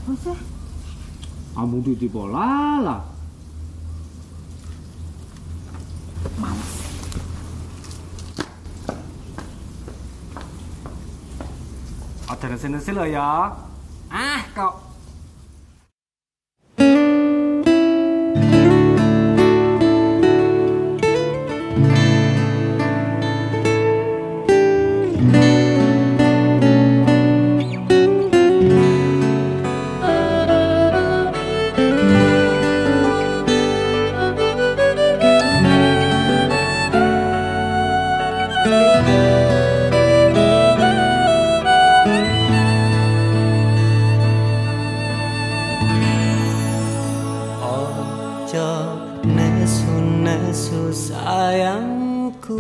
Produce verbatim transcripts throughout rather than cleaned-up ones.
Wis eh. Ambu titi pola lah. Males. Ada nasi-nasi lo ya. Ah, kau. Nesu sayangku,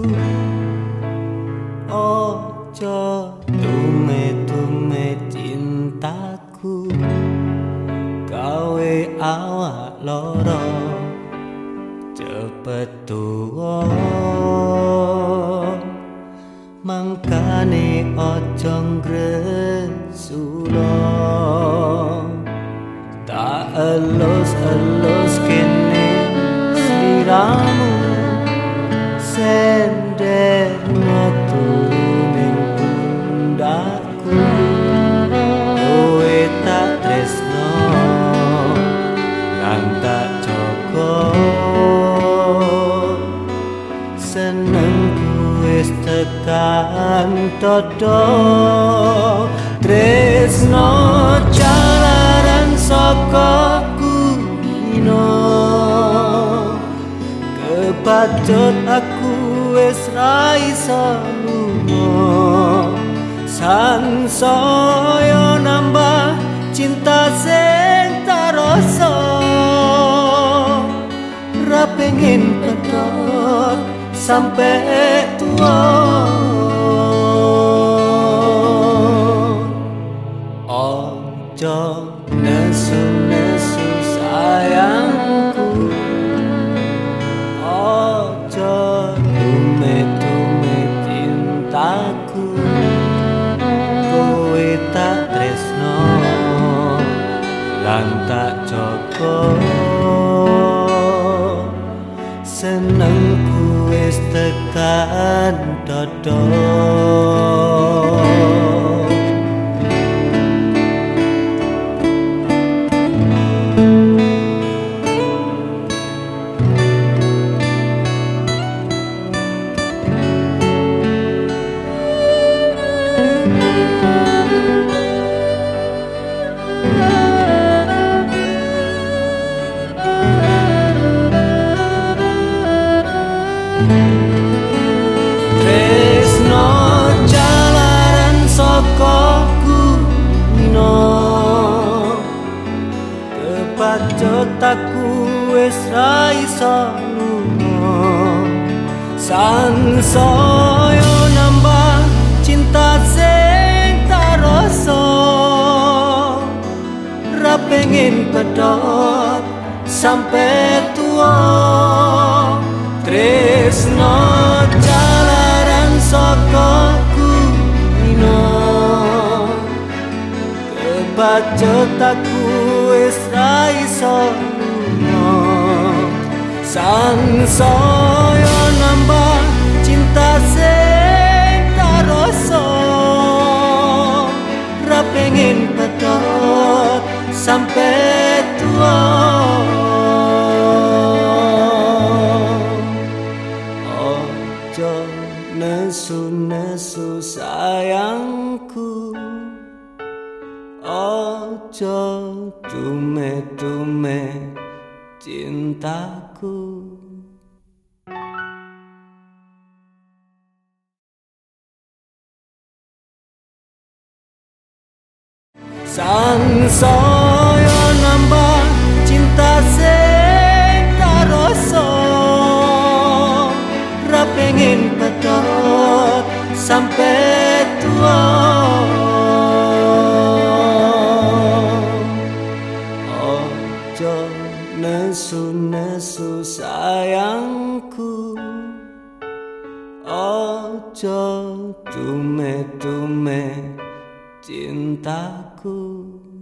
ojo tume-tume cintaku, gawe awak loro cepet tuwa, mangkane ojo ngresula, tak elus-elus kene sliramu senderno turuning pundakku, kowe tak tresno lan tak jaga, senengku wis tekan dodo, tresno jalaran saka kulino. Kepacut aku wis ra iso lunga, sansaya nambah cinta sing tak rasa, ra pengen pedot sampe tua. Ojo nesu-nesu sayangku, ojo tume-tume cintaku, kowe tak tresno lan tak jaga, senengku wis tekan dodo. Tresno jalaran saka kulino, kepacut aku wis ra iso lunga, sansaya nambah cinta sing tak rasa, ra pengen pedot sampe tua. Tresno jalaran saka kulino, kepacut aku wis ra iso lunga, sansaya nambah cinta sing tak rasa, ra pengen pedot sampe tua. Ojo nesu-nesu sayangku, ojo tume-tume cintaku. Sansaya nambah cinta sing tak rasa, ra pengen pedot sampe tua. Ojo nesu-nesu sayangku, ojo tume-tume cintaku.